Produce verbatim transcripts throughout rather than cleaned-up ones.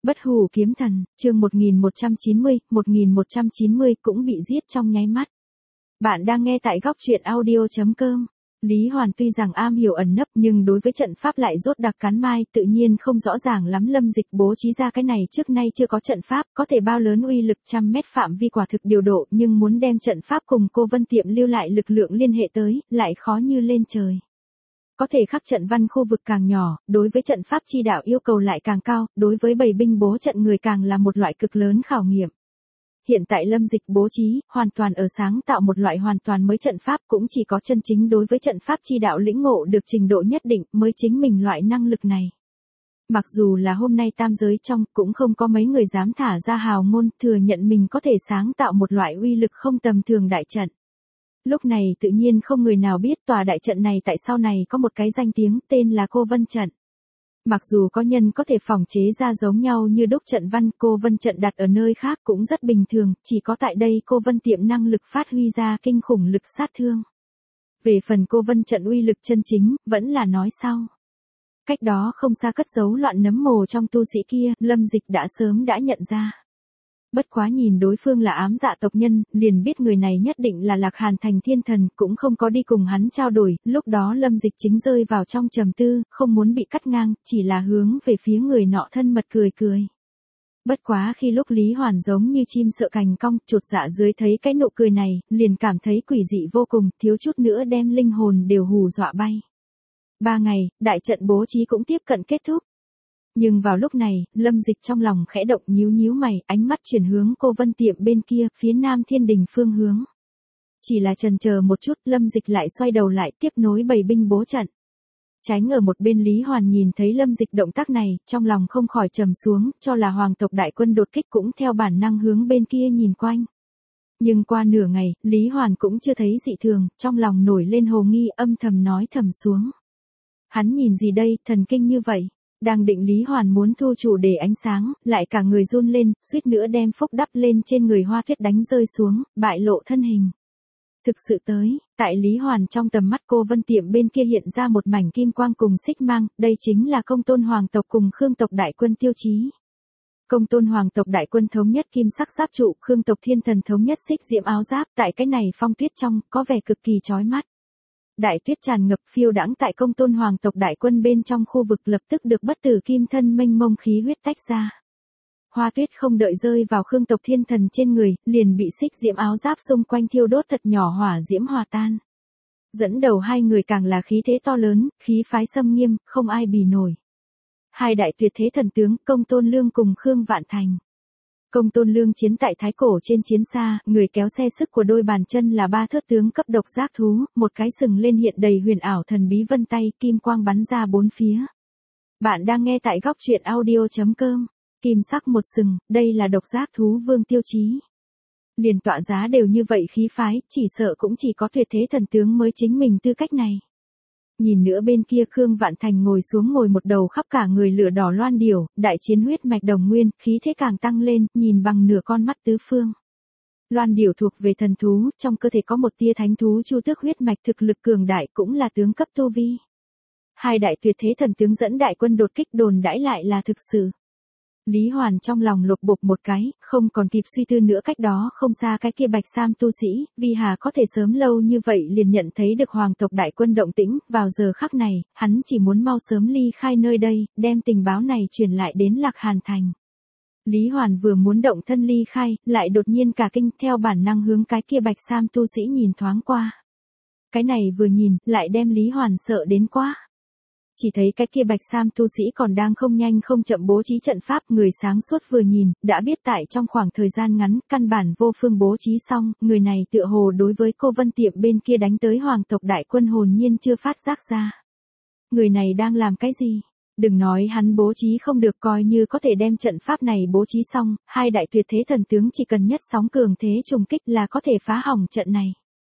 Bất hủ kiếm thần, chương một nghìn một trăm chín mươi, một nghìn một trăm chín mươi cũng bị giết trong nháy mắt. Bạn đang nghe tại góc truyện audio chấm com. Lý Hoàn tuy rằng am hiểu ẩn nấp nhưng đối với trận pháp lại rốt đặc cắn mai, tự nhiên không rõ ràng lắm. Lâm Dịch bố trí ra cái này trước nay chưa có trận pháp, có thể bao lớn uy lực trăm mét phạm vi quả thực điều độ, nhưng muốn đem trận pháp cùng cô Vân Tiệm lưu lại lực lượng liên hệ tới, lại khó như lên trời. Có thể khắc trận văn khu vực càng nhỏ, đối với trận pháp chi đạo yêu cầu lại càng cao, đối với bầy binh bố trận người càng là một loại cực lớn khảo nghiệm. Hiện tại Lâm Dịch bố trí, hoàn toàn ở sáng tạo một loại hoàn toàn mới trận pháp, cũng chỉ có chân chính đối với trận pháp chi đạo lĩnh ngộ được trình độ nhất định mới chính mình loại năng lực này. Mặc dù là hôm nay tam giới trong, cũng không có mấy người dám thả ra hào ngôn, thừa nhận mình có thể sáng tạo một loại uy lực không tầm thường đại trận. Lúc này tự nhiên không người nào biết tòa đại trận này tại sau này có một cái danh tiếng tên là Cô Vân Trận. Mặc dù có nhân có thể phỏng chế ra giống nhau như đúc trận văn, Cô Vân Trận đặt ở nơi khác cũng rất bình thường, chỉ có tại đây Cô Vân Tiệm năng lực phát huy ra kinh khủng lực sát thương. Về phần Cô Vân Trận uy lực chân chính, vẫn là nói sau. Cách đó không xa cất giấu loạn nấm mồ trong tu sĩ kia, Lâm Dịch đã sớm đã nhận ra. Bất quá nhìn đối phương là ám dạ tộc nhân, liền biết người này nhất định là Lạc Hàn Thành thiên thần, cũng không có đi cùng hắn trao đổi, lúc đó Lâm Dịch chính rơi vào trong trầm tư, không muốn bị cắt ngang, chỉ là hướng về phía người nọ thân mật cười cười. Bất quá khi lúc Lý Hoàn giống như chim sợ cành cong, chột dạ dưới thấy cái nụ cười này, liền cảm thấy quỷ dị vô cùng, thiếu chút nữa đem linh hồn đều hù dọa bay. Ba ngày, đại trận bố trí cũng tiếp cận kết thúc. Nhưng vào lúc này, Lâm Dịch trong lòng khẽ động nhíu nhíu mày, ánh mắt chuyển hướng Cô Vân Tiệm bên kia, phía Nam Thiên Đình phương hướng. Chỉ là chần chờ một chút, Lâm Dịch lại xoay đầu lại tiếp nối bầy binh bố trận. Tránh ở một bên Lý Hoàn nhìn thấy Lâm Dịch động tác này, trong lòng không khỏi trầm xuống, cho là hoàng tộc đại quân đột kích cũng theo bản năng hướng bên kia nhìn quanh. Nhưng qua nửa ngày, Lý Hoàn cũng chưa thấy dị thường, trong lòng nổi lên hồ nghi, âm thầm nói thầm xuống. Hắn nhìn gì đây, thần kinh như vậy? Đang định Lý Hoàn muốn thu chủ để ánh sáng, lại cả người run lên, suýt nữa đem phúc đắp lên trên người Hoa Tuyết đánh rơi xuống, bại lộ thân hình. Thực sự tới, tại Lý Hoàn trong tầm mắt Cô Vân Tiệm bên kia hiện ra một mảnh kim quang cùng xích mang, đây chính là Công Tôn Hoàng tộc cùng Khương tộc đại quân tiêu chí. Công Tôn Hoàng tộc đại quân thống nhất kim sắc giáp trụ, Khương tộc thiên thần thống nhất xích diễm áo giáp, tại cái này phong tuyết trong, có vẻ cực kỳ chói mắt. Đại tuyết tràn ngập phiêu đãng tại Công Tôn Hoàng tộc đại quân bên trong khu vực lập tức được bất tử kim thân mênh mông khí huyết tách ra. Hoa Tuyết không đợi rơi vào Khương tộc thiên thần trên người, liền bị xích diễm áo giáp xung quanh thiêu đốt thật nhỏ hỏa diễm hòa tan. Dẫn đầu hai người càng là khí thế to lớn, khí phái xâm nghiêm, không ai bì nổi. Hai đại tuyệt thế thần tướng, Công Tôn Lương cùng Khương Vạn Thành. Công Tôn Lương chiến tại thái cổ trên chiến xa, người kéo xe sức của đôi bàn chân là ba thớt tướng cấp độc giác thú, một cái sừng lên hiện đầy huyền ảo thần bí vân tay, kim quang bắn ra bốn phía. Bạn đang nghe tại góc truyện audio chấm com. Kim sắc một sừng, đây là độc giác thú vương tiêu chí. Liền tọa giá đều như vậy khí phái, chỉ sợ cũng chỉ có tuyệt thế thần tướng mới chính mình tư cách này. Nhìn nữa bên kia Khương Vạn Thành ngồi xuống ngồi một đầu khắp cả người lửa đỏ loan điểu, đại chiến huyết mạch đồng nguyên, khí thế càng tăng lên, nhìn bằng nửa con mắt tứ phương. Loan điểu thuộc về thần thú, trong cơ thể có một tia thánh thú chu tước huyết mạch thực lực cường đại cũng là tướng cấp tu vi. Hai đại tuyệt thế thần tướng dẫn đại quân đột kích đồn đãi lại là thực sự. Lý Hoàn trong lòng lục bục một cái, không còn kịp suy tư nữa cách đó không xa cái kia bạch sam tu sĩ, vì hà có thể sớm lâu như vậy liền nhận thấy được hoàng tộc đại quân động tĩnh, vào giờ khắc này, hắn chỉ muốn mau sớm ly khai nơi đây, đem tình báo này truyền lại đến Lạc Hàn Thành. Lý Hoàn vừa muốn động thân ly khai, lại đột nhiên cả kinh theo bản năng hướng cái kia bạch sam tu sĩ nhìn thoáng qua. Cái này vừa nhìn, lại đem Lý Hoàn sợ đến quá. Chỉ thấy cái kia bạch sam tu sĩ còn đang không nhanh không chậm bố trí trận pháp, người sáng suốt vừa nhìn, đã biết tại trong khoảng thời gian ngắn, căn bản vô phương bố trí xong, người này tựa hồ đối với Cô Vân Tiệm bên kia đánh tới hoàng tộc đại quân hồn nhiên chưa phát giác ra. Người này đang làm cái gì? Đừng nói hắn bố trí không được, coi như có thể đem trận pháp này bố trí xong, hai đại tuyệt thế thần tướng chỉ cần nhất sóng cường thế trùng kích là có thể phá hỏng trận này.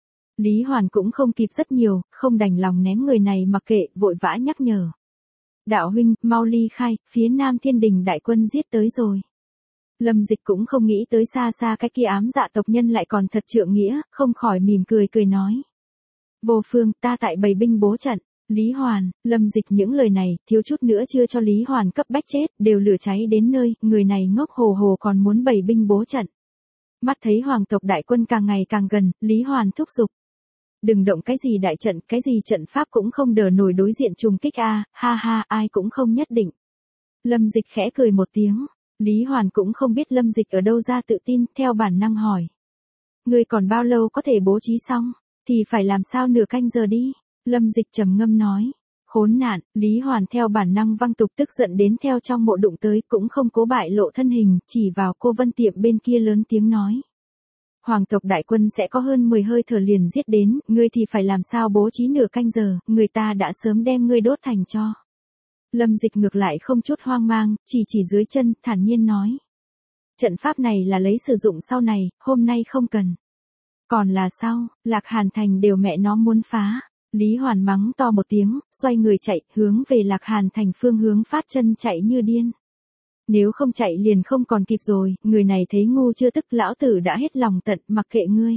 Lý Hoàn cũng không kịp rất nhiều, không đành lòng ném người này mặc kệ, vội vã nhắc nhở. Đạo huynh, mau ly khai, phía Nam Thiên Đình đại quân giết tới rồi. Lâm Dịch cũng không nghĩ tới xa xa cái kia ám dạ tộc nhân lại còn thật trượng nghĩa, không khỏi mỉm cười cười nói. Vô phương, ta tại bầy binh bố trận. Lý Hoàn, Lâm Dịch những lời này, thiếu chút nữa chưa cho Lý Hoàn cấp bách chết, đều lửa cháy đến nơi, người này ngốc hồ hồ còn muốn bày binh bố trận. Mắt thấy hoàng tộc đại quân càng ngày càng gần, Lý Hoàn thúc giục. Đừng động cái gì đại trận, cái gì trận pháp cũng không đỡ nổi đối diện trùng kích a, ha ha, ai cũng không nhất định. Lâm Dịch khẽ cười một tiếng, Lý Hoàn cũng không biết Lâm Dịch ở đâu ra tự tin, theo bản năng hỏi. Ngươi còn bao lâu có thể bố trí xong, thì phải làm sao nửa canh giờ đi, Lâm Dịch trầm ngâm nói. Khốn nạn, Lý Hoàn theo bản năng văng tục tức giận đến theo trong mộ đụng tới cũng không cố bại lộ thân hình, chỉ vào cô Vân Tiệm bên kia lớn tiếng nói. Hoàng tộc đại quân sẽ có hơn mười hơi thở liền giết đến, ngươi thì phải làm sao bố trí nửa canh giờ, người ta đã sớm đem ngươi đốt thành tro. Lâm Dịch ngược lại không chút hoang mang, chỉ chỉ dưới chân, thản nhiên nói. Trận pháp này là lấy sử dụng sau này, hôm nay không cần. Còn là sau, Lạc Hàn Thành đều mẹ nó muốn phá. Lý Hoàn mắng to một tiếng, xoay người chạy, hướng về Lạc Hàn Thành phương hướng phát chân chạy như điên. Nếu không chạy liền không còn kịp rồi, người này thấy ngu chưa tức lão tử đã hết lòng tận, mặc kệ ngươi.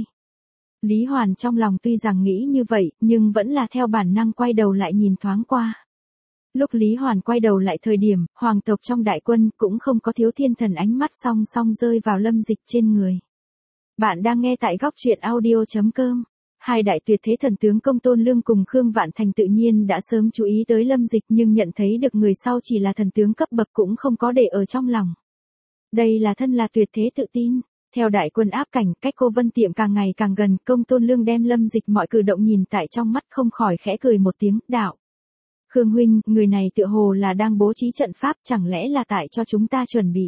Lý Hoàn trong lòng tuy rằng nghĩ như vậy, nhưng vẫn là theo bản năng quay đầu lại nhìn thoáng qua. Lúc Lý Hoàn quay đầu lại thời điểm, hoàng tộc trong đại quân cũng không có thiếu thiên thần ánh mắt song song rơi vào Lâm Dịch trên người. Bạn đang nghe tại góc truyện audio chấm com. Hai đại tuyệt thế thần tướng Công Tôn Lương cùng Khương Vạn Thành tự nhiên đã sớm chú ý tới Lâm Dịch nhưng nhận thấy được người sau chỉ là thần tướng cấp bậc cũng không có để ở trong lòng. Đây là thân là tuyệt thế tự tin. Theo đại quân áp cảnh, cách cô Vân Tiệm càng ngày càng gần, Công Tôn Lương đem Lâm Dịch mọi cử động nhìn tại trong mắt không khỏi khẽ cười một tiếng, đạo. Khương huynh, người này tựa hồ là đang bố trí trận pháp, chẳng lẽ là tại cho chúng ta chuẩn bị.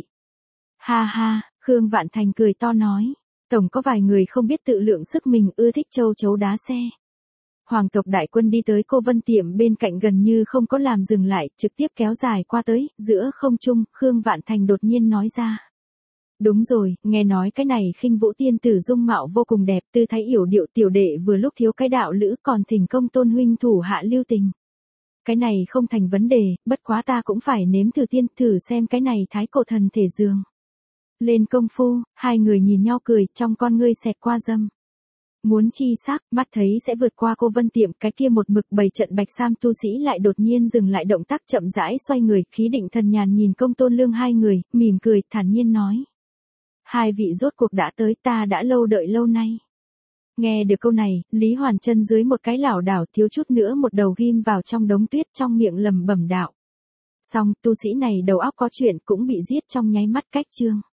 Ha ha, Khương Vạn Thành cười to nói. Tổng có vài người không biết tự lượng sức mình, ưa thích châu chấu đá xe. Hoàng tộc đại quân đi tới cô Vân Tiệm bên cạnh gần như không có làm dừng lại, trực tiếp kéo dài qua tới, giữa không trung, Khương Vạn Thành đột nhiên nói ra. Đúng rồi, nghe nói cái này Khinh Vũ tiên tử dung mạo vô cùng đẹp, tư thái yểu điệu tiểu đệ vừa lúc thiếu cái đạo lữ còn thỉnh Công Tôn huynh thủ hạ lưu tình. Cái này không thành vấn đề, bất quá ta cũng phải nếm thử tiên, thử xem cái này thái cổ thần thể dường. Lên công phu, hai người nhìn nhau cười, trong con ngươi xẹt qua dâm. Muốn chi xác, mắt thấy sẽ vượt qua cô Vân Tiệm, cái kia một mực bày trận bạch sam tu sĩ lại đột nhiên dừng lại động tác chậm rãi xoay người, khí định thần nhàn nhìn Công Tôn Lương hai người, mỉm cười, thản nhiên nói. Hai vị rốt cuộc đã tới, ta đã lâu đợi lâu nay. Nghe được câu này, Lý Hoàn chân dưới một cái lảo đảo thiếu chút nữa một đầu ghim vào trong đống tuyết trong miệng lầm bẩm đạo. Xong, tu sĩ này đầu óc có chuyện cũng bị giết trong nháy mắt cách chương.